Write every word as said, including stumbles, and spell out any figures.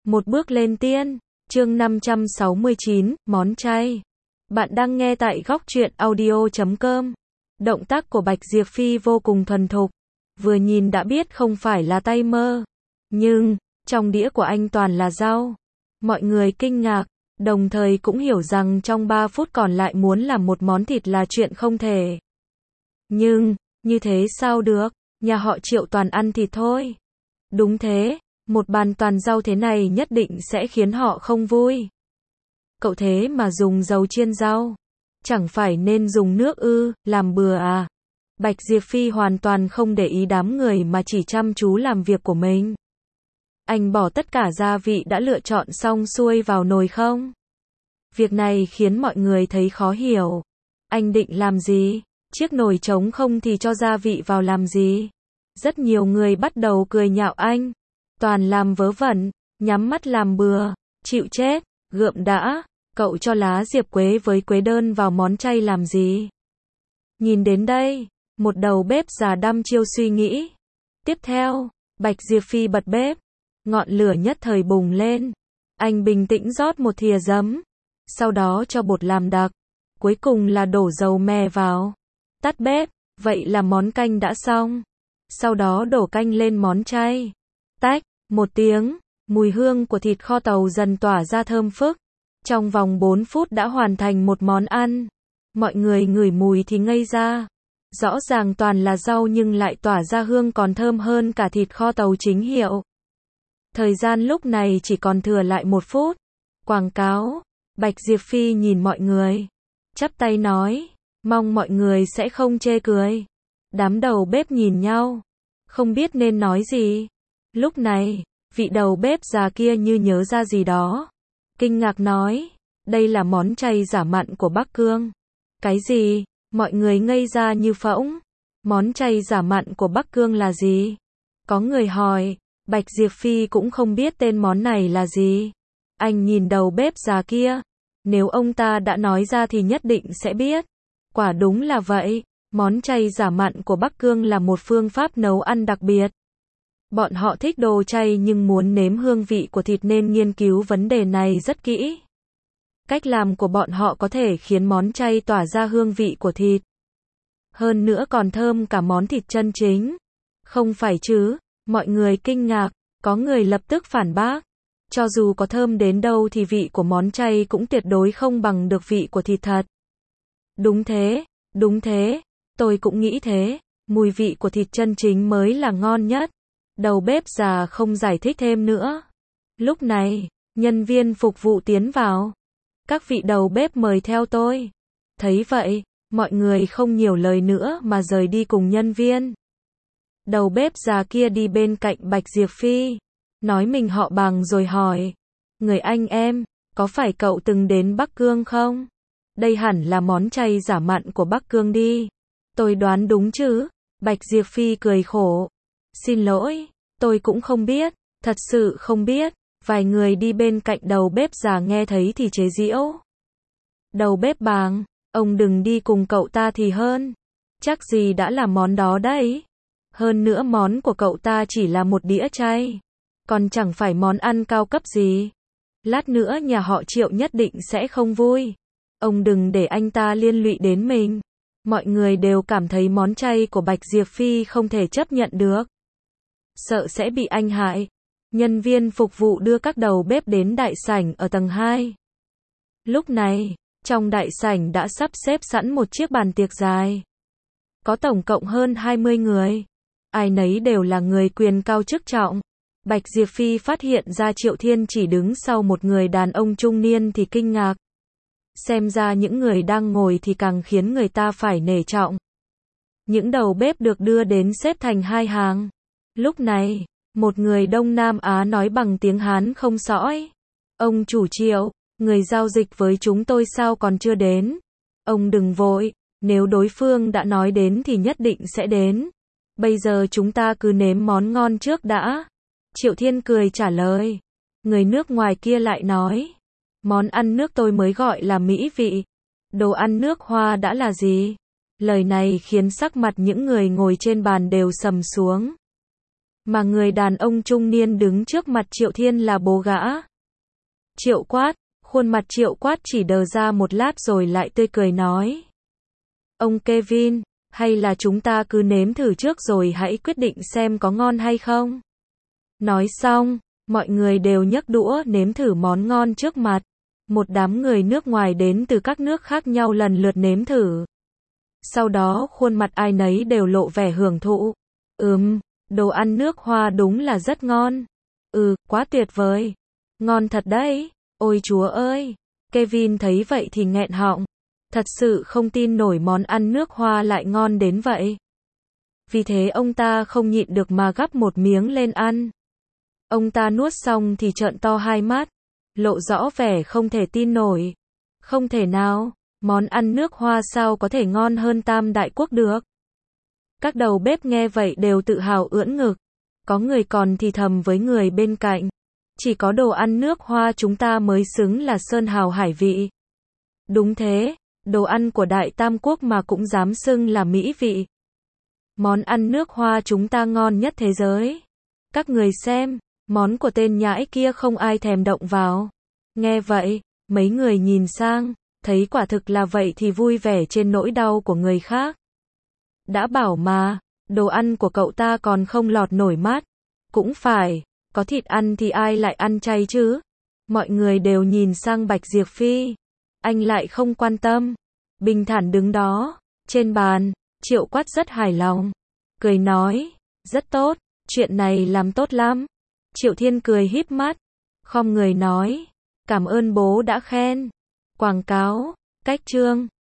Một bước lên tiên, chương năm trăm sáu mươi chín, món chay. Bạn đang nghe tại góc truyện audio chấm com. Động tác của Bạch Diệp Phi vô cùng thuần thục, vừa nhìn đã biết không phải là tay mơ. Nhưng, trong đĩa của anh toàn là rau. Mọi người kinh ngạc, đồng thời cũng hiểu rằng trong ba phút còn lại muốn làm một món thịt là chuyện không thể. Nhưng, như thế sao được, nhà họ Triệu toàn ăn thịt thôi. Đúng thế, một bàn toàn rau thế này nhất định sẽ khiến họ không vui. Cậu thế mà dùng dầu chiên rau, chẳng phải nên dùng nước ư, làm bừa à? Bạch Diệp Phi hoàn toàn không để ý đám người mà chỉ chăm chú làm việc của mình. Anh bỏ tất cả gia vị đã lựa chọn xong xuôi vào nồi không? Việc này khiến mọi người thấy khó hiểu. Anh định làm gì? Chiếc nồi trống không thì cho gia vị vào làm gì? Rất nhiều người bắt đầu cười nhạo anh. Toàn làm vớ vẩn, nhắm mắt làm bừa, chịu chết, gượm đã, cậu cho lá diệp quế với quế đơn vào món chay làm gì? Nhìn đến đây, một đầu bếp già đăm chiêu suy nghĩ. Tiếp theo, Bạch Diệp Phi bật bếp, ngọn lửa nhất thời bùng lên. Anh bình tĩnh rót một thìa giấm, sau đó cho bột làm đặc, cuối cùng là đổ dầu mè vào. Tắt bếp, vậy là món canh đã xong. Sau đó đổ canh lên món chay. Tách, một tiếng, mùi hương của thịt kho tàu dần tỏa ra thơm phức. Trong vòng bốn phút đã hoàn thành một món ăn. Mọi người ngửi mùi thì ngây ra. Rõ ràng toàn là rau nhưng lại tỏa ra hương còn thơm hơn cả thịt kho tàu chính hiệu. Thời gian lúc này chỉ còn thừa lại một phút. Quảng cáo, Bạch Diệp Phi nhìn mọi người, chắp tay nói, mong mọi người sẽ không chê cười. Đám đầu bếp nhìn nhau, không biết nên nói gì. Lúc này, vị đầu bếp già kia như nhớ ra gì đó. Kinh ngạc nói, đây là món chay giả mặn của Bắc Cương. Cái gì? Mọi người ngây ra như phỗng. Món chay giả mặn của Bắc Cương là gì? Có người hỏi, Bạch Diệp Phi cũng không biết tên món này là gì. Anh nhìn đầu bếp già kia. Nếu ông ta đã nói ra thì nhất định sẽ biết. Quả đúng là vậy. Món chay giả mặn của Bắc Cương là một phương pháp nấu ăn đặc biệt. Bọn họ thích đồ chay nhưng muốn nếm hương vị của thịt nên nghiên cứu vấn đề này rất kỹ. Cách làm của bọn họ có thể khiến món chay tỏa ra hương vị của thịt. Hơn nữa còn thơm cả món thịt chân chính. Không phải chứ? Mọi người kinh ngạc, có người lập tức phản bác. Cho dù có thơm đến đâu thì vị của món chay cũng tuyệt đối không bằng được vị của thịt thật. Đúng thế, đúng thế, tôi cũng nghĩ thế, mùi vị của thịt chân chính mới là ngon nhất. Đầu bếp già không giải thích thêm nữa. Lúc này, nhân viên phục vụ tiến vào. Các vị đầu bếp mời theo tôi. Thấy vậy, mọi người không nhiều lời nữa mà rời đi cùng nhân viên. Đầu bếp già kia đi bên cạnh Bạch Diệp Phi, nói mình họ Bằng rồi hỏi, người anh em, có phải cậu từng đến Bắc Cương không? Đây hẳn là món chay giả mặn của Bắc Cương đi. Tôi đoán đúng chứ? Bạch Diệp Phi cười khổ. Xin lỗi, tôi cũng không biết, thật sự không biết. Vài người đi bên cạnh đầu bếp già nghe thấy thì chế giễu. Đầu bếp Bàng, ông đừng đi cùng cậu ta thì hơn. Chắc gì đã là món đó đấy. Hơn nữa món của cậu ta chỉ là một đĩa chay, còn chẳng phải món ăn cao cấp gì. Lát nữa nhà họ Triệu nhất định sẽ không vui. Ông đừng để anh ta liên lụy đến mình. Mọi người đều cảm thấy món chay của Bạch Diệp Phi không thể chấp nhận được. Sợ sẽ bị anh hại. Nhân viên phục vụ đưa các đầu bếp đến đại sảnh ở tầng hai. Lúc này, trong đại sảnh đã sắp xếp sẵn một chiếc bàn tiệc dài. Có tổng cộng hơn hai mươi người. Ai nấy đều là người quyền cao chức trọng. Bạch Diệp Phi phát hiện ra Triệu Thiên chỉ đứng sau một người đàn ông trung niên thì kinh ngạc. Xem ra những người đang ngồi thì càng khiến người ta phải nể trọng. Những đầu bếp được đưa đến xếp thành hai hàng. Lúc này, một người Đông Nam Á nói bằng tiếng Hán không sõi. Ông chủ Triệu, người giao dịch với chúng tôi sao còn chưa đến? Ông đừng vội, nếu đối phương đã nói đến thì nhất định sẽ đến. Bây giờ chúng ta cứ nếm món ngon trước đã. Triệu Thiên cười trả lời. Người nước ngoài kia lại nói. Món ăn nước tôi mới gọi là mỹ vị. Đồ ăn nước Hoa đã là gì? Lời này khiến sắc mặt những người ngồi trên bàn đều sầm xuống. mà người đàn ông trung niên đứng trước mặt Triệu Thiên là bố gã. Triệu Quát, khuôn mặt Triệu Quát chỉ đờ ra một lát rồi lại tươi cười nói. Ông Kevin, hay là chúng ta cứ nếm thử trước rồi hãy quyết định xem có ngon hay không? Nói xong, mọi người đều nhấc đũa nếm thử món ngon trước mặt. Một đám người nước ngoài đến từ các nước khác nhau lần lượt nếm thử. Sau đó khuôn mặt ai nấy đều lộ vẻ hưởng thụ. Ừm, đồ ăn nước Hoa đúng là rất ngon. Ừ, quá tuyệt vời. Ngon thật đấy. Ôi chúa ơi. Kevin thấy vậy thì nghẹn họng. Thật sự không tin nổi món ăn nước Hoa lại ngon đến vậy. Vì thế ông ta không nhịn được mà gắp một miếng lên ăn. Ông ta nuốt xong thì trợn to hai mắt, lộ rõ vẻ không thể tin nổi. Không thể nào, món ăn nước Hoa sao có thể ngon hơn Tam Đại Quốc được. Các đầu bếp nghe vậy đều tự hào ưỡn ngực. Có người còn thì thầm với người bên cạnh. Chỉ có đồ ăn nước Hoa chúng ta mới xứng là sơn hào hải vị. Đúng thế, đồ ăn của Đại Tam Quốc mà cũng dám xưng là mỹ vị. Món ăn nước Hoa chúng ta ngon nhất thế giới. Các người xem, món của tên nhãi kia không ai thèm động vào. Nghe vậy, mấy người nhìn sang, thấy quả thực là vậy thì vui vẻ trên nỗi đau của người khác. Đã bảo mà, đồ ăn của cậu ta còn không lọt nổi mắt. Cũng phải, có thịt ăn thì ai lại ăn chay chứ? Mọi người đều nhìn sang Bạch Diệp Phi. Anh lại không quan tâm. Bình thản đứng đó, trên bàn, Triệu Quát rất hài lòng. Cười nói, rất tốt, chuyện này làm tốt lắm. Triệu Thiên cười híp mắt, khom người nói, cảm ơn bố đã khen. Quảng cáo, cách chương.